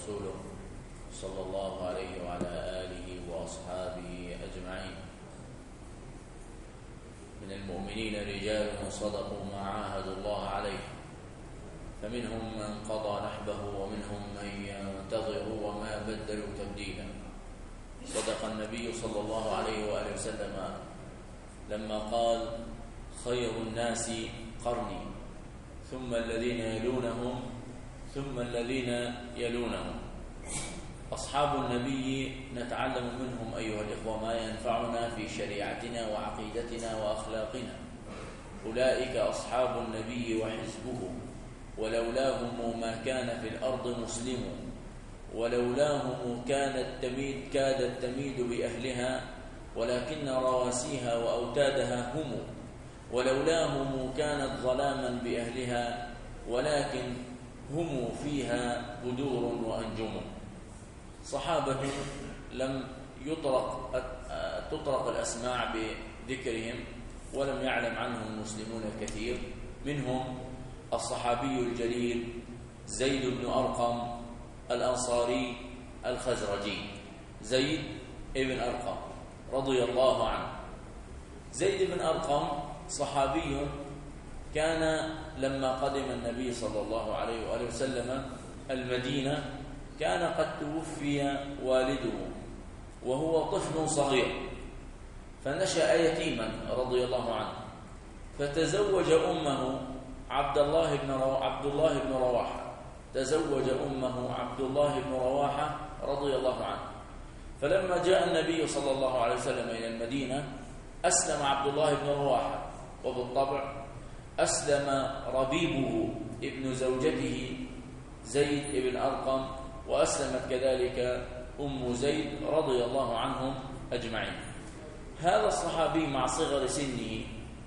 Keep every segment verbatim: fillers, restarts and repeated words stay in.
ورسوله صلى الله عليه وعلى آله وأصحابه أجمعين. من المؤمنين رجال صدقوا ما عاهدوا الله عليه، فمنهم من قضى نحبه ومنهم من ينتظر وما بدلوا تبديلا. صدق النبي صلى الله عليه وآله وسلم لما قال: خير الناس قرني ثم الذين يلونهم ثم الذين يلونهم. أصحاب النبي نتعلم منهم أيها الإخوة ما ينفعنا في شريعتنا وعقيدتنا وأخلاقنا. أولئك أصحاب النبي وحزبه، ولولاهم ما كان في الأرض مسلم، ولولاهم كانت تميد كادت تميد بأهلها، ولكن رواسيها وأوتادها هم، ولولاهم كانت ظلاما بأهلها، ولكن هم فيها بدور وأنجم. صحابة لم يطرق تطرق الأسماع بذكرهم ولم يعلم عنهم المسلمون الكثير. منهم الصحابي الجليل زيد بن أرقم الأنصاري الخزرجي، زيد بن أرقم رضي الله عنه. زيد بن أرقم صحابي كان لما قدم النبي صلى الله عليه وآله وسلم المدينة كان قد توفي والده وهو طفل صغير، فنشأ يتيما رضي الله عنه، فتزوج أمه عبد الله بن رو... عبد الله بن رواحة تزوج أمه عبد الله بن رواحة رضي الله عنه. فلما جاء النبي صلى الله عليه وسلم إلى المدينة أسلم عبد الله بن رواحة، وبالطبع أسلم ربيبه ابن زوجته زيد بن أرقم، وأسلمت كذلك أم زيد رضي الله عنهم أجمعين. هذا الصحابي مع صغر سنه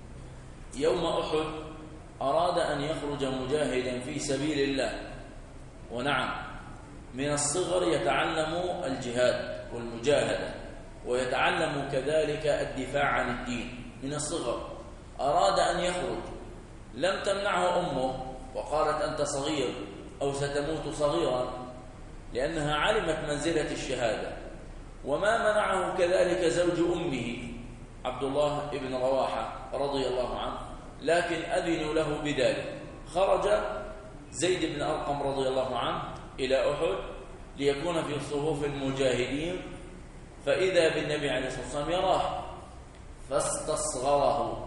يوم أحد أراد أن يخرج مجاهدا في سبيل الله، ونعم من الصغر يتعلم الجهاد والمجاهدة، ويتعلم كذلك الدفاع عن الدين من الصغر. أراد أن يخرج، لم تمنعه أمه وقالت: أنت صغير أو ستموت صغيرا، لأنها علمت منزلة الشهادة. وما منعه كذلك زوج أمه عبد الله بن رواحة رضي الله عنه، لكن أذنوا له بذلك. خرج زيد بن أرقم رضي الله عنه إلى أحد ليكون في صفوف المجاهدين، فإذا بالنبي عليه الصلاة والسلام يراه فاستصغره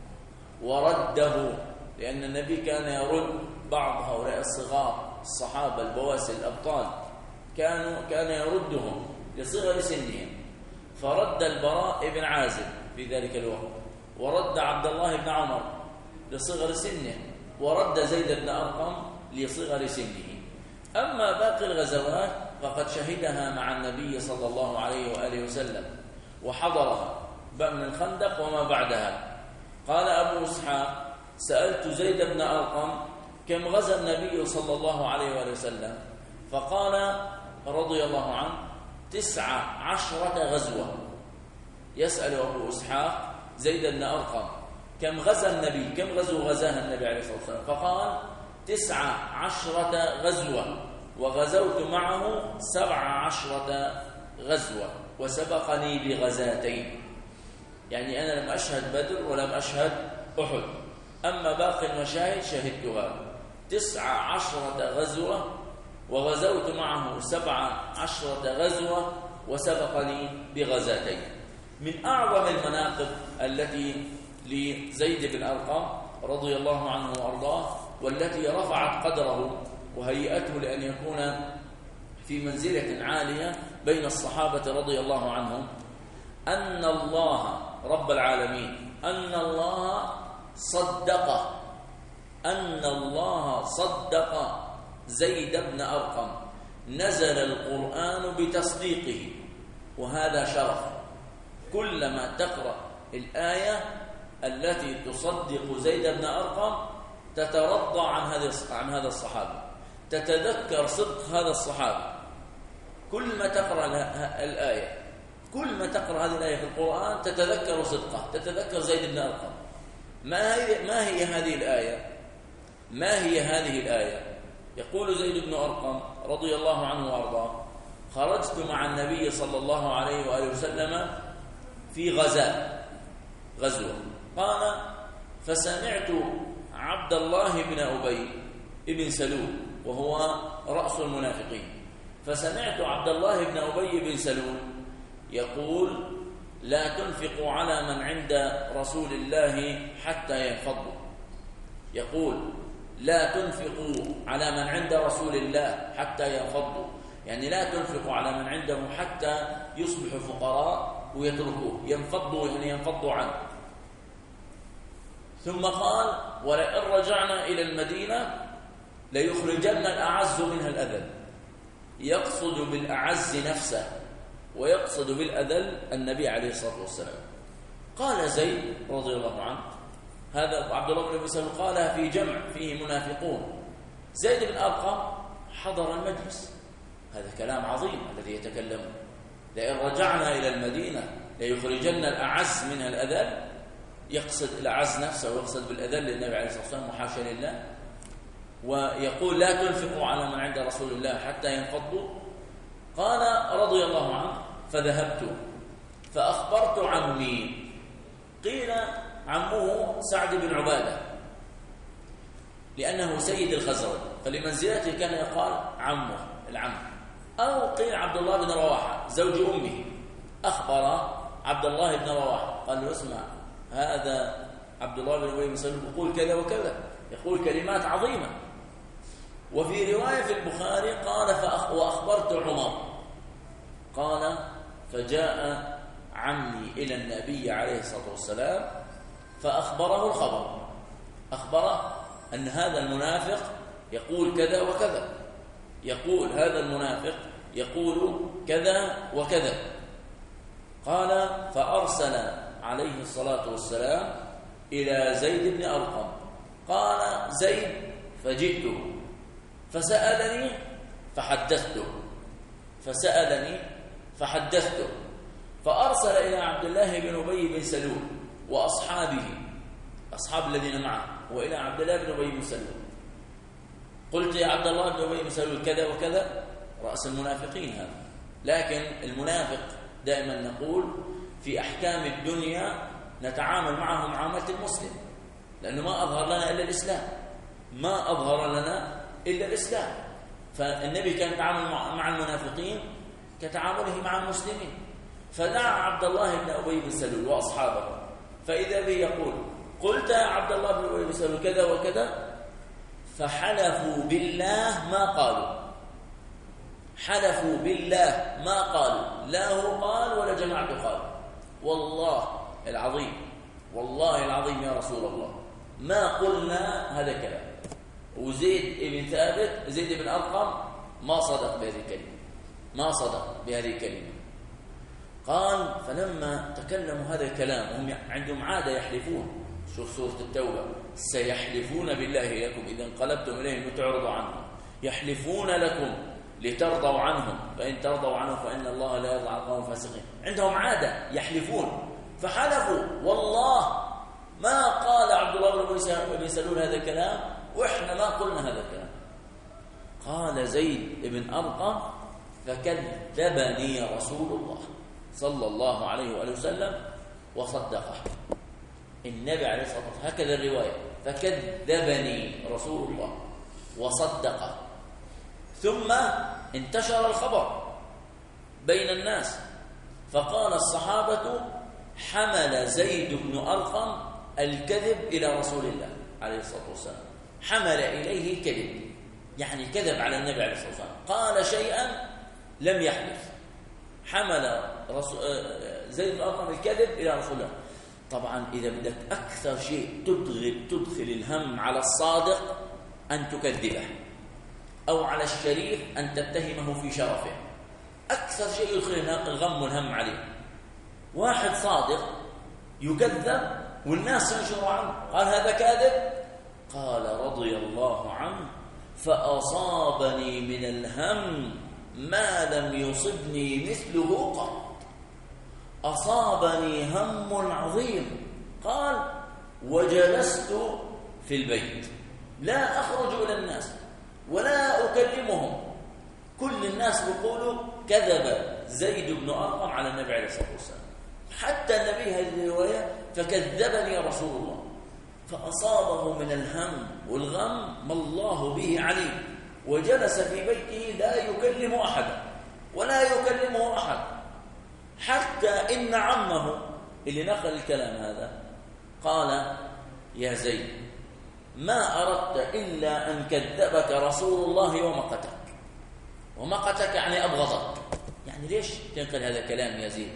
ورده، لأن النبي كان يرد بعض هؤلاء الصغار الصحابة البواسل الأبطال، كانوا كان يردهم لصغر سنهم. فرد البراء بن عازب في ذلك الوقت، ورد عبد الله بن عمر لصغر سنه، ورد زيد بن أرقم لصغر سنه. أما باقي الغزوات فقد شهدها مع النبي صلى الله عليه وآله وسلم وحضرها من الخندق وما بعدها. قال أبو إسحاق: سألت زيد بن أرقم كم غزا النبي صلى الله عليه وآله وسلم؟ فقال رضي الله عنه: تسع عشرة غزوة. يسأل أبو إسحاق زيد بن أرقم كم غزا النبي، كم غزو غزاها النبي عليه الصلاة والسلام؟ فقال: تسع عشرة غزوة، وغزوت معه سبع عشرة غزوة، وسبقني بغزاتين. يعني أنا لم أشهد بدر ولم أشهد أحد، أما باقي المشاهد شهدتها. تسع عشرة غزوة، وغزوت معه سبع عشرة غزوة، وسبقني بغزاتين. من أعظم المناقب التي لزيد بن أرقم رضي الله عنه وأرضاه، والتي رفعت قدره وهيئته لأن يكون في منزلة عالية بين الصحابة رضي الله عنهم، أن الله رب العالمين أن الله صدق أن الله صدق زيد بن أرقم، نزل القرآن بتصديقه، وهذا شرف. كلما تقرأ الآية التي تصدق زيد بن أرقم تترضى عن هذا عن هذا الصحابي، تتذكر صدق هذا الصحابي. كل ما تقرأ الآية كل ما تقرأ هذه الآية في القرآن تتذكر صدقه، تتذكر زيد بن أرقم. ما هي ما هي هذه الآية؟ ما هي هذه الآية؟ يقول زيد بن أرقم: رضي الله عنه وأرضاه: خرجت مع النبي صلى الله عليه وآله وسلم في غزاة غزوة. قال: فسمعت عبد الله بن أبي بن سلول وهو رأس المنافقين، فسمعت عبد الله بن أبي بن سلول يقول: لا تنفقوا على من عند رسول الله حتى ينفضوا. يقول: لا تنفقوا على من عند رسول الله حتى ينفضوا، يعني لا تنفقوا على من عنده حتى يصبحوا فقراء ويتركوه، ينفضوا يعني ينفضوا عنه. ثم قال: ولئن رجعنا إلى المدينة ليخرجن الأعز منها الأذل. يقصد بالأعز نفسه ويقصد بالأذل النبي عليه الصلاة والسلام. قال زيد رضي الله عنه، هذا عبد الله بن أبي سلول قالها في جمع فيه منافقون. زيد بن أرقم حضر المجلس، هذا كلام عظيم الذي يتكلمه: لئن رجعنا إلى المدينة ليخرجن الأعز منها الأذل. يقصد الأعز نفسه ويقصد بالأذل للنبي عليه الصلاة والسلام وحاشا لله، ويقول: لا تنفقوا على من عند رسول الله حتى ينفضوا. قال رضي الله عنه: فذهبت فأخبرت عمي. قيل عمه سعد بن عبادة لأنه سيد الخزرج، فلمنزلته كان يقال عمه العم. أو قيل عبد الله بن رواحة زوج أمه أخبر عبد الله بن رواحة، قال له: اسمع، هذا عبد الله بن أبي بن سلول يقول كذا وكذا، يقول كلمات عظيمة. وفي رواية في البخاري قال: فأخ وأخبرت عمر. قال: فجاء عمي إلى النبي عليه الصلاة والسلام فأخبره الخبر، أخبره أن هذا المنافق يقول كذا وكذا، يقول هذا المنافق يقول كذا وكذا. قال: فأرسل عليه الصلاة والسلام إلى زيد بن أرقم. قال زيد: فجئته فسألني فحدثته فسألني فحدثته فأرسل إلى عبد الله بن أبي بن سلول وأصحابه، أصحاب الذين معه، وإلى عبد الله بن أبي بن سلول: قلت يا عبد الله بن أبي بن سلول كذا وكذا، رأس المنافقين هذا. لكن المنافق دائما نقول في أحكام الدنيا نتعامل معه معاملة المسلم، لأنه ما أظهر لنا إلا الإسلام، ما أظهر لنا إلا الإسلام. فالنبي كان يتعامل مع المنافقين كتعامله مع المسلمين. فدعا عبد الله بن أبي بن سلول وأصحابه، فإذا به يقول: قلت يا عبد الله بن أبي بن سلول كذا وكذا، فحلفوا بالله ما قالوا، حلفوا بالله ما قالوا، لا هو قال ولا جماعته قال، والله العظيم، والله العظيم يا رسول الله ما قلنا هذا كلام. وزيد بن ثابت زيد بن أرقم ما صدق بهذه الكلمة، ما صدق بهذه الكلمة. قال: فلما تكلموا هذا الكلام، هم عندهم عادة يحلفون، شوف سورة التوبة: سيحلفون بالله لكم إذا انقلبتم إليهم لتعرضوا عنهم، يحلفون لكم لترضوا عنهم، فإن ترضوا عنهم فإن الله لا يرضى عن القوم الفاسقين. عندهم عادة يحلفون، فحلفوا والله ما قال عبد الله بن سلول هذا الكلام، وإحنا ما قلنا هذا الكلام. قال زيد بن أرقم: فكذبني رسول الله صلى الله عليه وآله وسلم وصدقه. النبي عليه الصلاة والسلام هكذا الرواية: فكذبني رسول الله وصدقه. ثم انتشر الخبر بين الناس، فقال الصحابة: حمل زيد بن أرقم الكذب إلى رسول الله عليه الصلاة والسلام، حمل إليه الكذب، يعني كذب على النبي عليه الصلاة والسلام، قال شيئا لم يحدث، حمل زيد بن أرقم الكذب إلى رسول الله. طبعا إذا بدك أكثر شيء تدخل, تدخل الهم على الصادق أن تكذبه، أو على الشريف أن تتهمه في شرفه، أكثر شيء يدخل الغم والهم عليه. واحد صادق يكذب والناس ينشروا عنه، قال هذا كاذب، قال رضي الله عنه: فأصابني من الهم ما لم يصبني مثله قط. أصابني هم عظيم، قال: وجلست في البيت لا أخرج إلى الناس ولا أكلمهم كل الناس بيقولوا كذب زيد بن أرقم على النبي عليه الصلاة والسلام، حتى النبي هذه الرواية فكذبني رسول الله، فأصابه من الهم والغم ما الله به عليم، وجلس في بيته لا يكلم أحدا ولا يكلمه أحد، حتى إن عمه اللي نقل الكلام هذا قال: يا زيد ما أردت إلا أن كذبك رسول الله ومقتك. ومقتك يعني أبغضك. يعني ليش تنقل هذا الكلام يا زيد؟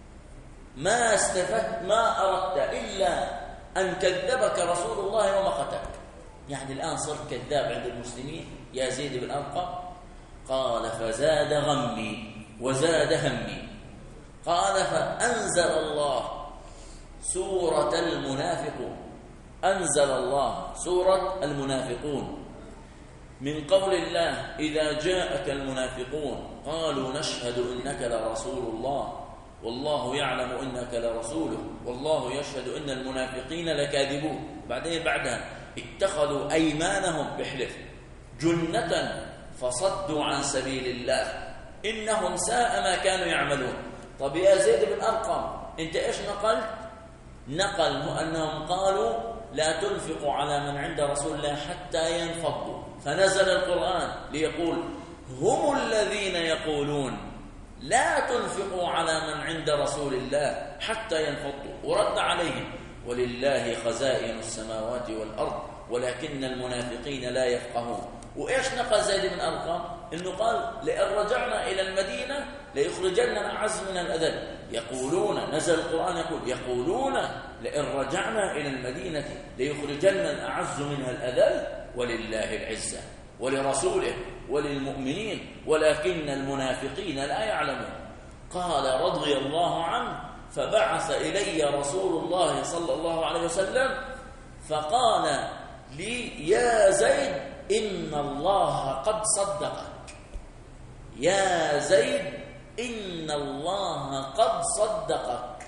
ما استفدت، ما أردت إلا أن كذبك رسول الله ومقتك. يعني الآن صرت كذاب عند المسلمين يا زيد بن أرقم. قال: فزاد غمي وزاد همي. قال: فأنزل الله سورة المنافقون. أنزل الله سورة المنافقون من قول الله: إذا جاءك المنافقون قالوا نشهد إنك لرسول الله والله يعلم إنك لرسوله والله يشهد إن المنافقين لكاذبون. بعدين بعدها اتخذوا أيمانهم بحلف جنة فصدوا عن سبيل الله إنهم ساء ما كانوا يعملون. طب يا زيد بن أرقم أنت إيش نقلت؟ نقل أنهم قالوا لا تنفقوا على من عند رسول الله حتى ينفضوا، فنزل القرآن ليقول: هم الذين يقولون لا تنفقوا على من عند رسول الله حتى ينفضوا. ورد عليهم: ولله خزائن السماوات والأرض ولكن المنافقين لا يفقهون. وإيش نقل زيد بن أرقم؟ إنه قال: لئن رجعنا إلى المدينة ليخرجن الأعز من الأذل. يقولون، نزل القرآن يقول: يقولون لئن رجعنا إلى المدينة ليخرجن الأعز منها الأذل ولله العزة ولرسوله وللمؤمنين ولكن المنافقين لا يعلمون. قال رضي الله عنه: فبعث إلي رسول الله صلى الله عليه وسلم فقال لي: يا زيد إن الله قد صدقك. يا زيد إن الله قد صدقك.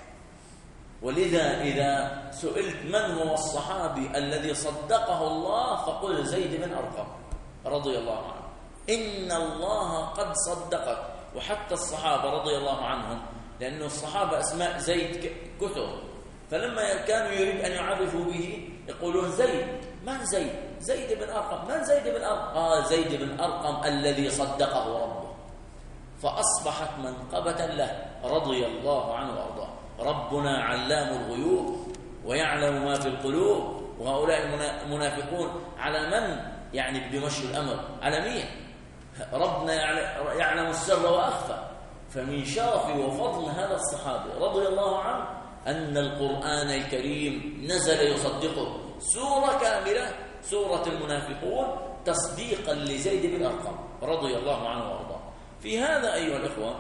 ولذا إذا سئلت من هو الصحابي الذي صدقه الله فقل زيد بن أرقم رضي الله عنه. إن الله قد صدقك. وحتى الصحابة رضي الله عنهم، لأن الصحابة أسماء زيد كثر، فلما كانوا يريد أن يعرفوا به يقولون زيد. من زيد؟ زيد بن أرقم. من زيد بن أرقم؟ قال: زيد بن أرقم الذي صدقه ربه، فأصبحت منقبة له رضي الله عنه وأرضاه. ربنا علام الغيوب ويعلم ما في القلوب، وهؤلاء المنافقون على من يعني بمشي الأمر؟ على مين؟ ربنا يعلم السر وأخفى. فمن شرف وفضل هذا الصحابي رضي الله عنه أن القرآن الكريم نزل يصدقه سورة كاملة، سورة المنافقون، تصديقا لزيد بن أرقم رضي الله عنه وأرضاه. في هذا أيها الإخوة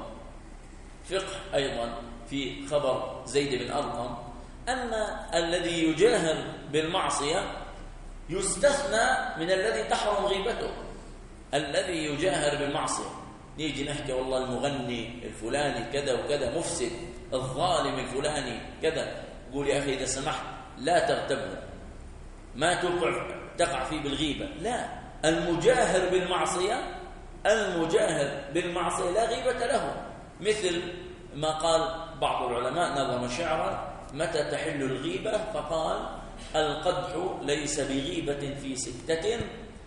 فقه أيضا في خبر زيد بن أرقم، أن الذي يجاهر بالمعصية يستثنى من الذي تحرم غيبته. الذي يجاهر بالمعصية نيجي نحكي والله المغني الفلاني كذا وكذا مفسد، الظالم الفلاني كذا، قول يا أخي إذا سمحت لا تغتبه، ما تقع تقع فيه بالغيبة. لا، المجاهر بالمعصية المجاهر بالمعصية لا غيبة له. مثل ما قال بعض العلماء نظم شعرا: متى تحل الغيبة؟ فقال: القدح ليس بغيبة في ستة: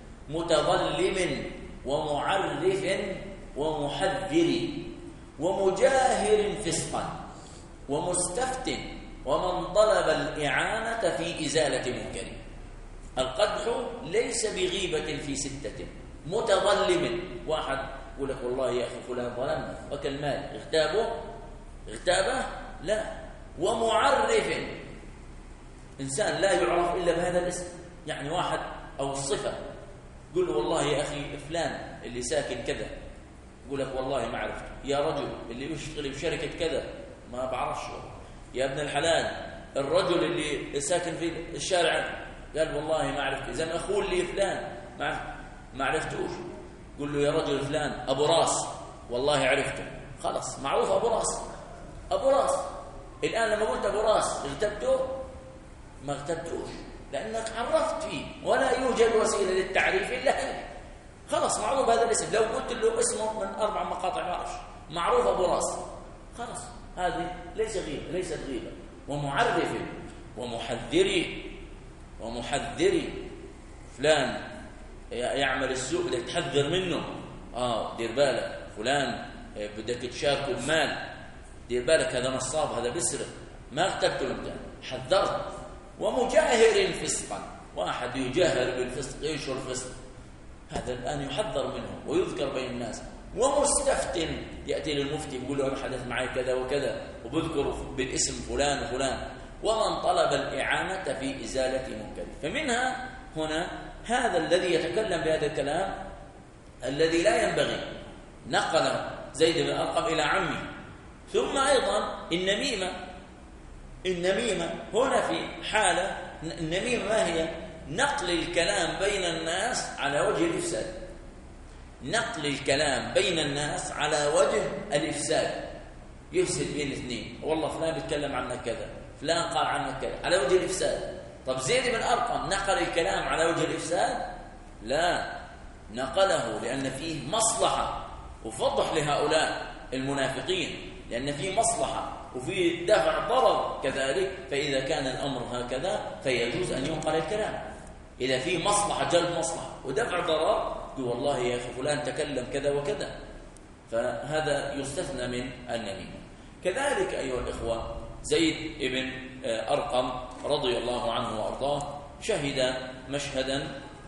متظلم ومعرف ومحذر ومجاهر فسقا ومستفت ومن طلب الإعانة في إزالة منكر. القدح ليس بغيبة في ستة: متظلم، واحد يقول لك والله يا أخي فلان ظلمنا وكل مال، اغتابه اغتابه لا. ومعرف، إنسان لا يعرف إلا بهذا الاسم، يعني واحد أو الصفة، قل له والله يا أخي فلان اللي ساكن كذا، يقول لك والله ما عرفت. يا رجل اللي يشتغل بشركة كذا ما بعرفش. يا ابن الحلال الرجل اللي ساكن في الشارع، قال والله ما عرفت. إذا أخوه اللي فلان ما ما عرفتوش، قل له يا رجل فلان أبو راس، والله عرفته، خلاص معروف أبو راس. أبو راس الآن لما قلت أبو راس اغتبته؟ ما اغتبتوش، لأنك عرفت فيه، ولا يوجد وسيلة للتعريف إلا هذه. خلاص معروف هذا الاسم. لو قلت له اسمه من أربع مقاطع ما أعرفش، معروف أبو راس، خلاص هذه ليس غيبة، ليست غيبة. ومعرف ومحذري ومحذري فلان يعمل السوء بدك تحذر منه، اه دير بالك فلان بدك تشاركه بمال، دير بالك هذا نصاب، هذا بسرق، ما اغتبته انت، حذرت. ومجاهر فسقا، واحد يجاهر بالفسق ينشر الفسق، هذا الآن يحذر منه ويذكر بين الناس. ومستفتن، يأتي للمفتي يقول له أنا حدث معي كذا وكذا وبذكر بالاسم فلان وفلان. ومن طلب الإعانة في إزالة منكر. فمنها هنا هذا الذي يتكلم بهذا الكلام الذي لا ينبغي، نقل زيد بن أرقم إلى عمه. ثم أيضا النميمة، النميمة هنا في حالة، النميمة ما هي؟ نقل الكلام بين الناس على وجه الإفساد، نقل الكلام بين الناس على وجه الإفساد، يفسد بين اثنين، والله فلان بيتكلم عنك كذا، فلان قال عنك كذا، على وجه الإفساد. طب زيد بن أرقم نقل الكلام على وجه الإفساد؟ لا، نقله لأن فيه مصلحة وفضح لهؤلاء المنافقين، لأن فيه مصلحة وفي دفع ضرر كذلك. فإذا كان الأمر هكذا فيجوز أن ينقل الكلام. إذا في مصلحة، جلب مصلحة ودفع ضرر، والله يا أخي فلان تكلم كذا وكذا، فهذا يستثنى من النميمة. كذلك أيها الإخوة زيد بن أرقم رضي الله عنه وأرضاه شهد مشهدا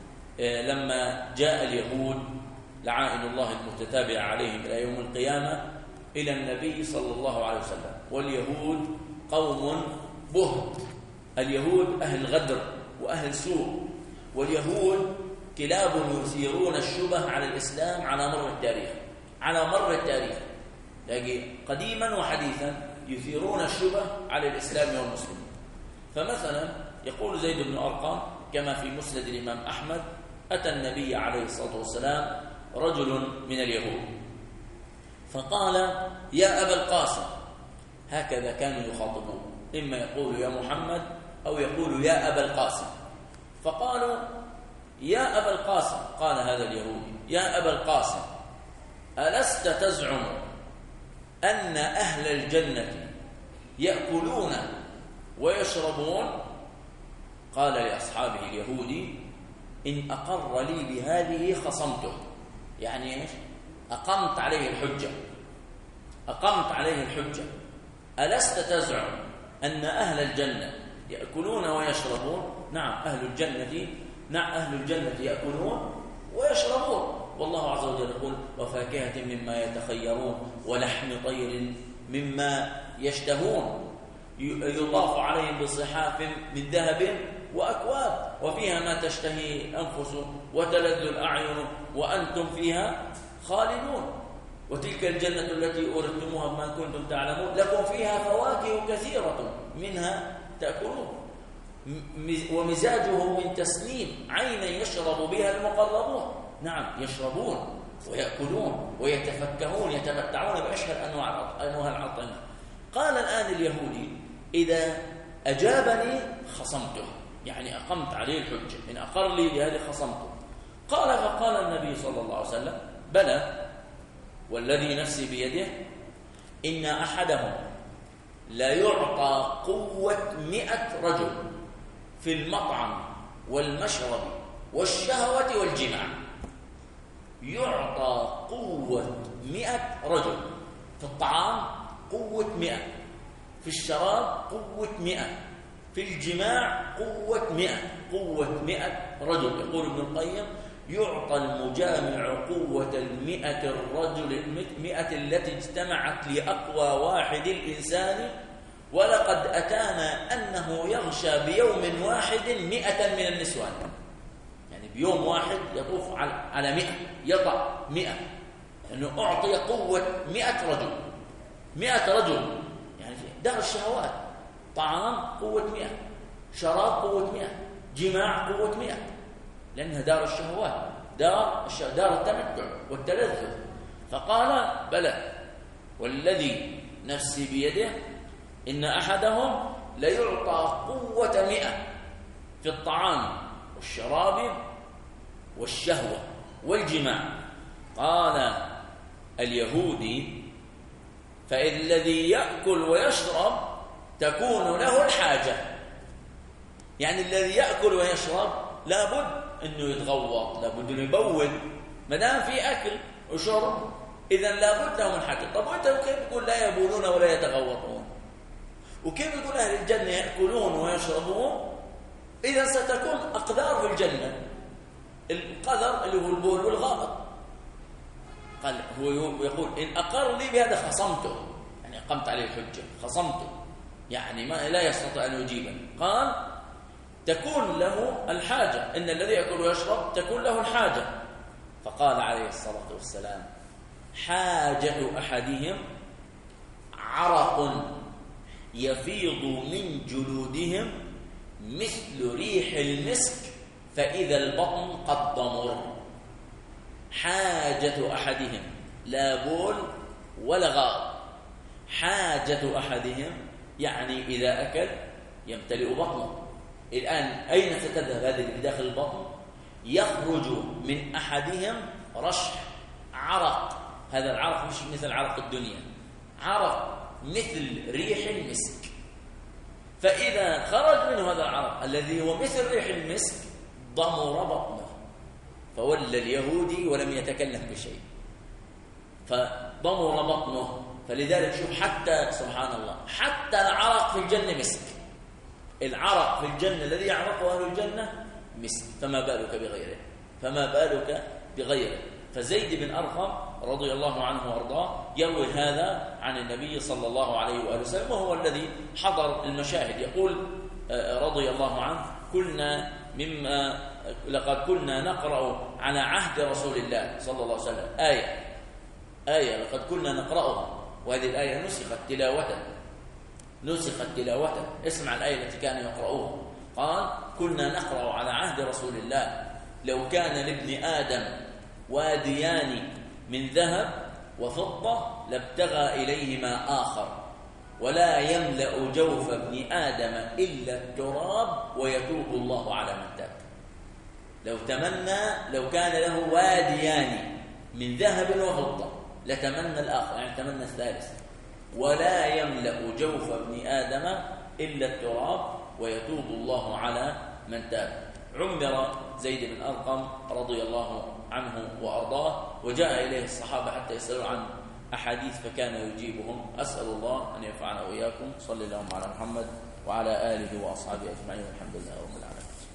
لما جاء اليهود لعائن الله المتتابعة عليهم إلى يوم القيامة إلى النبي صلى الله عليه وسلم. واليهود قوم بهت، اليهود أهل غدر وأهل سوء، واليهود كلاب يثيرون الشبه على الإسلام على مر التاريخ، على مر التاريخ يعني قديما وحديثا يثيرون الشبه على الإسلام والمسلمين. فمثلا يقول زيد بن أرقم كما في مسند الإمام أحمد: أتى النبي عليه الصلاة والسلام رجل من اليهود فقال: يا أبا القاسم. هكذا كانوا يخاطبون، إما يقول يا محمد أو يقول يا أبا القاسم. فقالوا: يا أبا القاسم. قال هذا اليهودي: يا أبا القاسم، ألست تزعم أن أهل الجنة يأكلون ويشربون؟ قال لأصحابه اليهودي: إن أقر لي بهذه خصمته. يعني إيش؟ أقمت عليه الحجة، أقمت عليه الحجة. ألست تزعم أن أهل الجنة يأكلون ويشربون؟ نعم أهل الجنة، نعم أهل الجنة يأكلون ويشربون. والله عز وجل يقول: وفاكهة مما يتخيرون ولحم طير مما يشتهون، يضاف عليهم بصحاف من ذهب وأكواب وفيها ما تشتهي الأنفس وتلذ الأعين وأنتم فيها خالدون. وتلك الجنة التي أورثتموها بما كنتم تعلمون، لكم فيها فواكه كثيرة منها تأكلون، ومزاجه من تسنيم، عينا يشرب بها المقربون. نعم يشربون ويأكلون ويتفكهون، يتمتعون بأشهر أنواع أنواع العطمة. قال الآن اليهودي: إذا أجابني خصمته، يعني أقمت عليه الحجة، إن أقر لي بهذه خصمته. قال فقال النبي صلى الله عليه وسلم: بلى والذي نفسي بيده إن أحدهم لا يعطى قوة مئة رجل في المطعم والمشرب والشهوة والجماع. يعطى قوة مئة رجل في الطعام، قوة مئة في الشراب، قوة مئة في الجماع، قوة مئة، قوة مئة رجل. يقول ابن القيم: يعطى المجامع قوة المئة الرجل المئة التي اجتمعت لأقوى واحد الإنسان، ولقد أتانا أنه يغشى بيوم واحد مئة من النسوان. يعني بيوم واحد يطوف على مئة، يضع مئة، لأنه أعطي قوة مئة رجل، مئة رجل يعني دار الشهوات، طعام قوة مئة، شراب قوة مئة، جماع قوة مئة، لأنها دار الشهوات، دار دار التمتع والتلذذ. فقال: بلى والذي نفسي بيده إن أحدهم ليعطى قوة مئة في الطعام والشراب والشهوة والجماع. قال اليهودي: فإذ الذي يأكل ويشرب تكون له الحاجة. يعني الذي يأكل ويشرب لابد أنه يتغوط، لابد أنه يبول، ما دام في أكل وشرب إذن لابد له من حاجة. طب وأنت كيف تقول لا يبولون ولا يتغوطون؟ وكيف يقول أهل الجنة يأكلون ويشربون؟ إذن ستكون أقدار في الجنة، القدر اللي هو البول والغائط. قال هو يقول: إن أقر لي بهذا خصمته، يعني قمت عليه الحجة، خصمته، يعني ما لا يستطيع أن يجيبني. قال: تكون له الحاجة، إن الذي يأكل ويشرب تكون له الحاجة. فقال عليه الصلاة والسلام: حاجة أحدهم عرق يفيض من جلودهم مثل ريح المسك فإذا البطن قد ضمر. حاجة أحدهم، لا بول ولا غائط. حاجة أحدهم يعني إذا أكل يمتلئ بطنه. الآن أين ستذهب هذه اللي بداخل البطن؟ يخرج من أحدهم رشح عرق، هذا العرق مش مثل عرق الدنيا، عرق مثل ريح المسك. فإذا خرج منه هذا العرق الذي هو مثل ريح المسك ضمر بطنه، فولى اليهودي ولم يتكلم بشيء، فضمر بطنه. فلذلك شوف، حتى سبحان الله، حتى العرق في الجنة مسك. العرق في الجنة الذي يعرقه أهل الجنة مسك، فما بالك بغيره، فما بالك بغيره. فزيد بن أرقم رضي الله عنه وارضاه يروي هذا عن النبي صلى الله عليه وآله وسلم، وهو الذي حضر المشاهد. يقول رضي الله عنه: كنا مما لقد كنا نقرأ على عهد رسول الله صلى الله عليه وسلم آية آية لقد كنا نقرأها، وهذه الآية نسخت تلاوة نسخت تلاوة اسمع الآية التي كان يقرأوها. قال: كنا نقرأ على عهد رسول الله: لو كان لابن آدم واديان من ذهب وفضة لابتغى إليهما آخر، ولا يملأ جوف ابن آدم إلا التراب ويتوب الله على من تاب. لو تمنى، لو كان له واديان من ذهب وفضة لتمنى الآخر، يعني تمنى الثالث. ولا يملأ جوف ابن آدم إلا التراب ويتوب الله على من تاب. عمر زيد بن أرقم رضي الله عنه وأرضاه، وجاء إليه الصحابة حتى يسألوا عن أحاديث فكان يجيبهم. أسأل الله أن ينفعنا وإياكم. صلى الله على محمد وعلى آله وأصحابه أجمعين، والحمد لله رب العالمين.